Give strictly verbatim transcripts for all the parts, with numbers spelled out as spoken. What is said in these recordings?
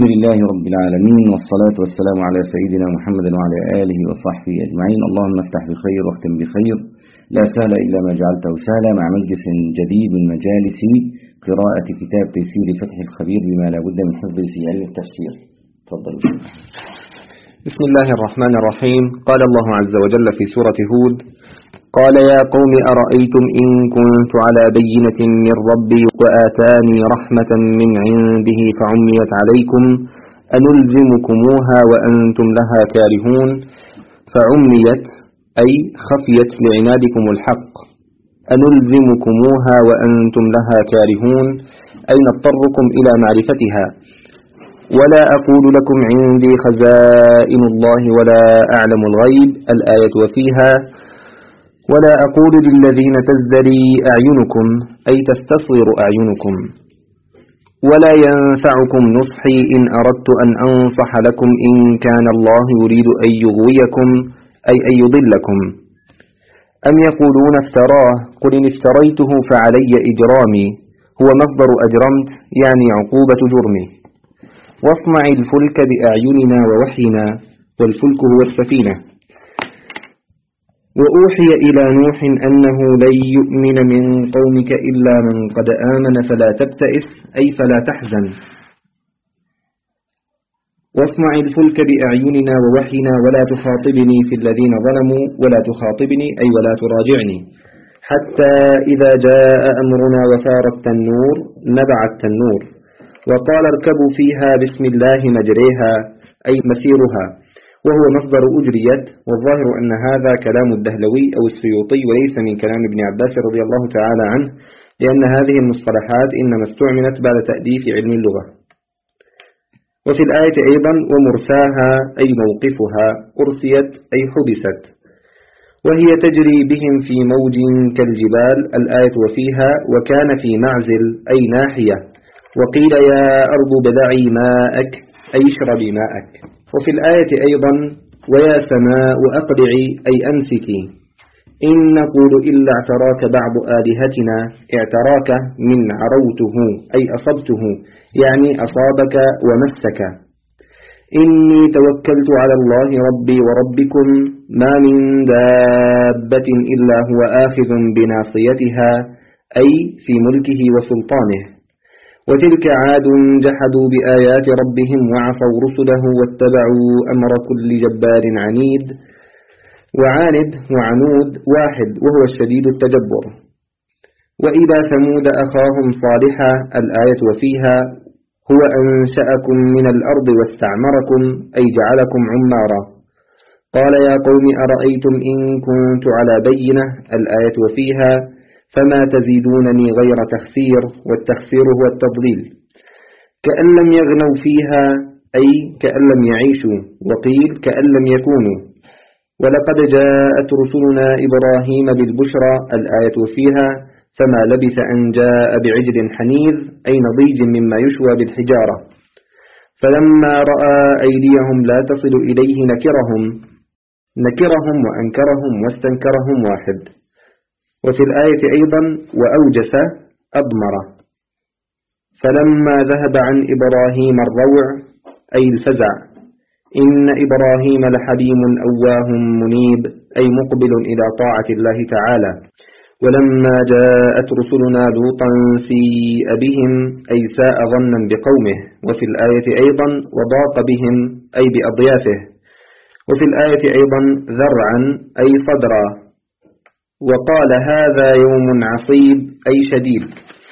الحمد لله رب العالمين، والصلاة والسلام على سيدنا محمد وعلى آله وصحبه أجمعين. اللهم افتح بخير واختم بخير، لا سهل إلا ما جعلته سهلا، مع مجلس جديد من مجالس قراءة كتاب تيسير فتح الخبير بما لا بد من حفظه في علم التفسير. تفضل. بسم الله الرحمن الرحيم. قال الله عز وجل في سورة هود: قال يا قوم أرأيتم إن كنت على بينة من ربي وآتاني رحمة من عنده فعميت عليكم أنلزمكموها وأنتم لها كارهون. فعميت أي خفيت لعنادكم الحق، أنلزمكموها وأنتم لها كارهون أي نضطركم إلى معرفتها. ولا أقول لكم عندي خزائن الله ولا أعلم الغيب الآية وفيها: ولا أقول للذين تزدري أعينكم أي تستصغر أعينكم. ولا ينفعكم نصحي إن أردت أن أنصح لكم إن كان الله يريد أن يغويكم أي أن يضلكم. أم يقولون افتراه قل إن افتريته فعلي إجرامي، هو مصدر أجرمت يعني عقوبة جرمي. واصنع الفلك بأعيننا ووحينا، والفلك هو السفينة. وأوحي إلى نوح أنه لن يؤمن من قومك إلا من قد آمن فلا تبتئس أي فلا تحزن. واصنع الفلك بأعيننا ووحينا ولا تخاطبني في الذين ظلموا، ولا تخاطبني أي ولا تراجعني، حتى إذا جاء أمرنا وفار التنور نبع التنور. وقال اركبوا فيها بسم الله مجريها أي مسيرها، وهو مصدر أجريت. والظاهر أن هذا كلام الدهلوي أو السيوطي وليس من كلام ابن عباس رضي الله تعالى عنه، لأن هذه المصطلحات إنما استعملت بعد تأليف علم اللغة. وفي الآية أيضا: ومرساها أي موقفها، أرسيت أي حبست. وهي تجري بهم في موج كالجبال الآية وفيها: وكان في معزل أي ناحية. وقيل يا أرض ابلعي ماءك أي اشربي ماءك. وفي الآية أيضا: ويا سماء أقلعي أي أمسكي. إن نقول إلا اعتراك بعض آلهتنا، اعتراك من عروته أي أصبته، يعني أصابك ومسك. إني توكلت على الله ربي وربكم ما من دابة إلا هو آخذ بناصيتها أي في ملكه وسلطانه. وتلك عاد جحدوا بآيات ربهم وعصوا رسله واتبعوا أمر كل جبار عنيد. وعاند وعنود واحد وهو الشديد التجبر. وإلى ثمود أخاهم صالحا الآية وفيها: هو أنشأكم من الأرض واستعمركم أي جعلكم عمارا. قال يا قوم أرأيتم إن كنت على بينة الآية وفيها: فما تزيدونني غير تخسير، والتخسير هو التضليل. كأن لم يغنوا فيها أي كأن لم يعيشوا، وقيل كأن لم يكونوا. ولقد جاءت رسلنا إبراهيم بالبشرى الآية فيها: فما لبث أن جاء بعجل حنيذ أي نضيج مما يشوى بالحجارة. فلما رأى أيديهم لا تصل إليه نكرهم، نكرهم وأنكرهم واستنكرهم واحد. وفي الآية أيضا: وأوجس أضمر. فلما ذهب عن إبراهيم الروع أي الفزع. إن إبراهيم لحليم أواه منيب أي مقبل إلى طاعة الله تعالى. ولما جاءت رسلنا لوطا سيء بهم أي ساء ظنا بقومه. وفي الآية أيضا: وضاق بهم أي بأضيافه. وفي الآية أيضا: ذرعا أي صدرا. وقال هذا يوم عصيب أي شديد.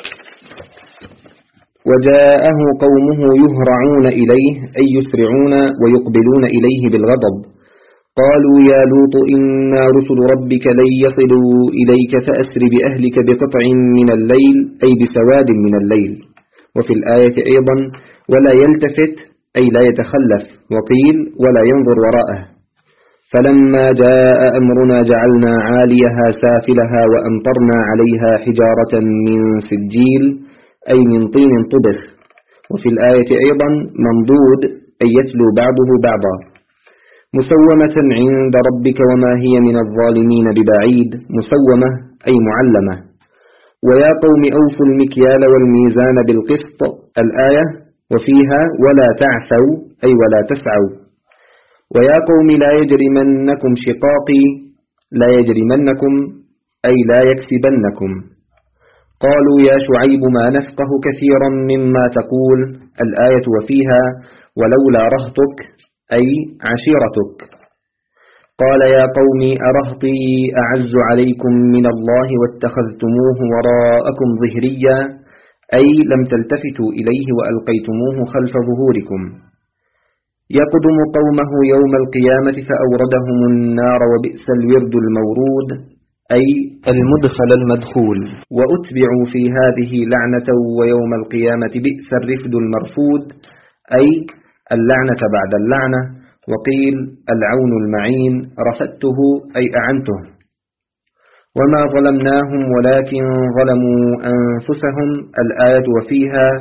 وجاءه قومه يهرعون إليه أي يسرعون ويقبلون إليه بالغضب. قالوا يا لوط إنا رسل ربك لن يصلوا إليك فأسر بأهلك بقطع من الليل أي بسواد من الليل. وفي الآية أيضا: ولا يلتفت أي لا يتخلف. وقيل ولا ينظر وراءه. فلما جاء أمرنا جعلنا عاليها سافلها وأمطرنا عليها حجارة من سجيل أي من طين طبخ. وفي الآية أيضا: منضود أي يتلو بعضه بعضا. مسومة عند ربك وما هي من الظالمين ببعيد. مسومة أي معلمة. ويا قوم أوفوا المكيال والميزان بالقسط الآية وفيها ولا تعثوا أي ولا تسعوا. ويا قوم لا يجرمنكم شقاقي لا يجرمنكم أي لا يكسبنكم. قالوا يا شعيب ما نفقه كثيرا مما تقول الآية وفيها ولولا رهطك أي عشيرتك. قال يا قوم أرهطي أعز عليكم من الله واتخذتموه وراءكم ظهريا أي لم تلتفتوا إليه وألقيتموه خلف ظهوركم. يقدم قومه يوم القيامة فأوردهم النار وبئس الورد المورود أي المدخل المدخول. وأتبعوا في هذه لعنة ويوم القيامة بئس الرفد المرفود أي اللعنة بعد اللعنة. وقيل العون المعين رفدته أي أعنته. وما ظلمناهم ولكن ظلموا أنفسهم الآية وفيها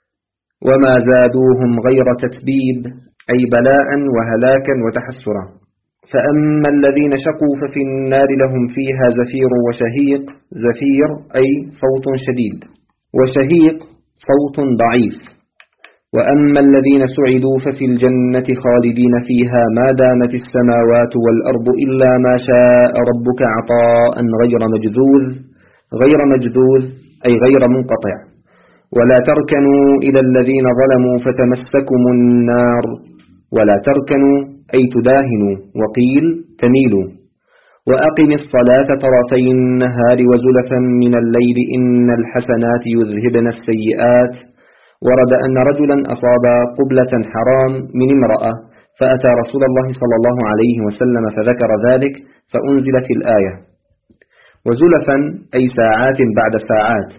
وما زادوهم غير تتبيب أي بلاء وهلاكا وتحسرا. فأما الذين شقوا ففي النار لهم فيها زفير وشهيق. زفير أي صوت شديد وشهيق صوت ضعيف. وأما الذين سعدوا ففي الجنة خالدين فيها ما دامت السماوات والأرض إلا ما شاء ربك عطاء غير مجذوذ. غير مجذوذ أي غير منقطع. ولا تركنوا إلى الذين ظلموا فتمسكم النار. ولا تركنوا أي تداهنوا. وقيل تميلوا. وأقم الصلاة طرفي النهار وزلفا من الليل إن الحسنات يذهبن السيئات. ورد أن رجلا أصاب قبلة حرام من امرأة فأتى رسول الله صلى الله عليه وسلم فذكر ذلك فأنزلت الآية. وزلفا أي ساعات بعد ساعات.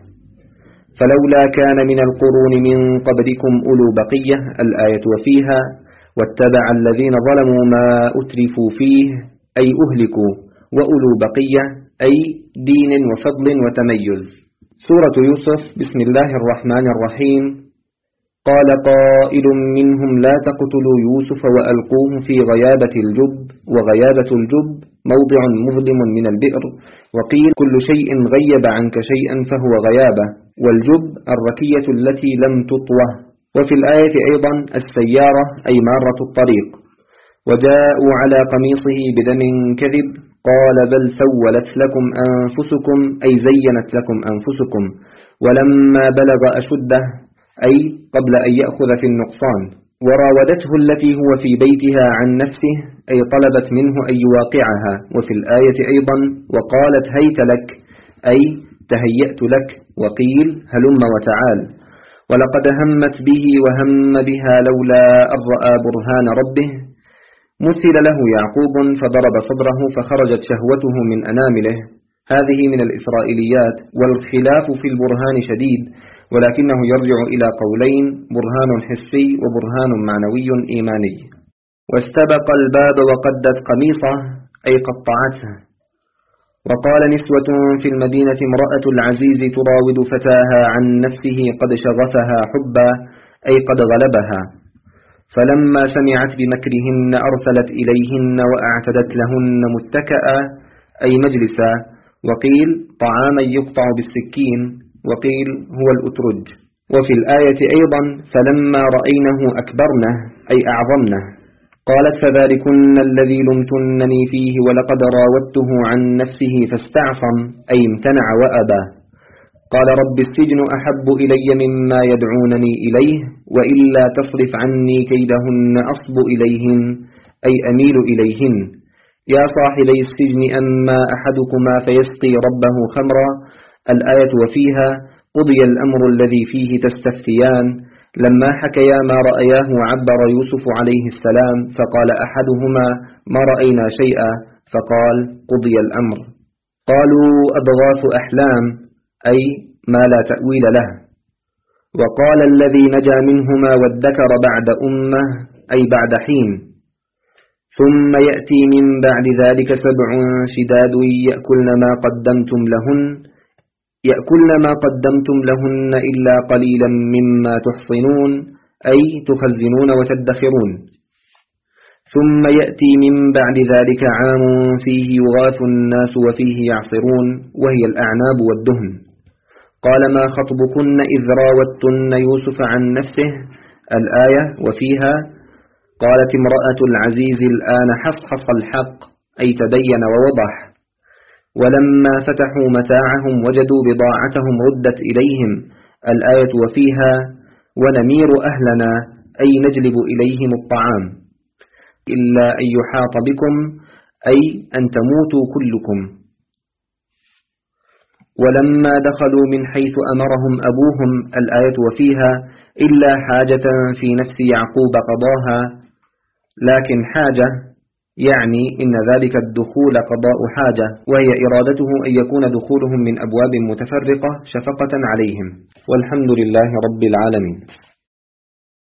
فلولا كان من القرون من قبلكم أولو بقية الآية وفيها واتبع الذين ظلموا ما أترفوا فيه أي أهلكوا. وأولو بقية أي دين وفضل وتميز. سورة يوسف بسم الله الرحمن الرحيم. قال قائل منهم لا تقتلوا يوسف وألقوه في غيابة الجب. وغيابة الجب موضع مظلم من البئر. وقيل كل شيء غيب عنك شيئا فهو غيابة. والجب الركية التي لم تطوه. وفي الآية أيضا السيارة أي مارة الطريق. وجاءوا على قميصه بدم كذب قال بل سولت لكم أنفسكم أي زينت لكم أنفسكم. ولما بلغ أشده أي قبل أن يأخذ في النقصان. وراودته التي هو في بيتها عن نفسه أي طلبت منه أن يواقعها. وفي الآية أيضا وقالت هيت لك أي تهيأت لك. وقيل هلم وتعال. ولقد همت به وهم بها لولا أن رأى برهان ربه. مثل له يعقوب فضرب صدره فخرجت شهوته من أنامله. هذه من الإسرائيليات. والخلاف في البرهان شديد ولكنه يرجع إلى قولين برهان حسي وبرهان معنوي إيماني. واستبق الباب وقدت قميصه أي قطعته. وقال نسوة في المدينة امرأة العزيز تراود فتاها عن نفسه قد شغفها حبا أي قد غلبها. فلما سمعت بمكرهن أرسلت إليهن وأعتدت لهن متكأ أي مجلسا. وقيل طعاما يقطع بالسكين. وقيل هو الأترج. وفي الآية أيضا فلما رأينه أكبرنه أي أعظمنه. قالت فذلكن الذي لمتنني فيه ولقد راودته عن نفسه فاستعصم أي امتنع وأبى. قال رب السجن أحب إلي مما يدعونني إليه وإلا تصرف عني كيدهن أصب إليهن أي أميل إليهن. يا صاحبي السجن أما أحدكما فيسقي ربه خمرا الآية وفيها قضي الأمر الذي فيه تستفتيان. لما حكيا ما رأياه عبر يوسف عليه السلام فقال أحدهما ما رأينا شيئا فقال قضي الأمر. قالوا أضغاث أحلام أي ما لا تأويل له. وقال الذي نجا منهما وادكر بعد أمة أي بعد حين. ثم يأتي من بعد ذلك سبع شداد يأكلن ما قدمتم لهن يأكلن ما قدمتم لهن إلا قليلا مما تحصنون أي تخزنون وتدخرون. ثم يأتي من بعد ذلك عام فيه يغاث الناس وفيه يعصرون وهي الأعناب والدهن. قال ما خطبكن إذ راوتن يوسف عن نفسه الآية وفيها قالت امرأة العزيز الآن حصحص الحق أي تبين ووضح. ولما فتحوا متاعهم وجدوا بضاعتهم ردت إليهم الآية وفيها ونمير أهلنا أي نجلب إليهم الطعام إلا أن يحاط بكم أي أن تموتوا كلكم. ولما دخلوا من حيث أمرهم أبوهم الآية وفيها إلا حاجة في نفس يعقوب قضاها، لكن حاجة يعني إن ذلك الدخول قضاء حاجة، وهي إرادته أن يكون دخولهم من أبواب متفرقة شفقة عليهم. والحمد لله رب العالمين.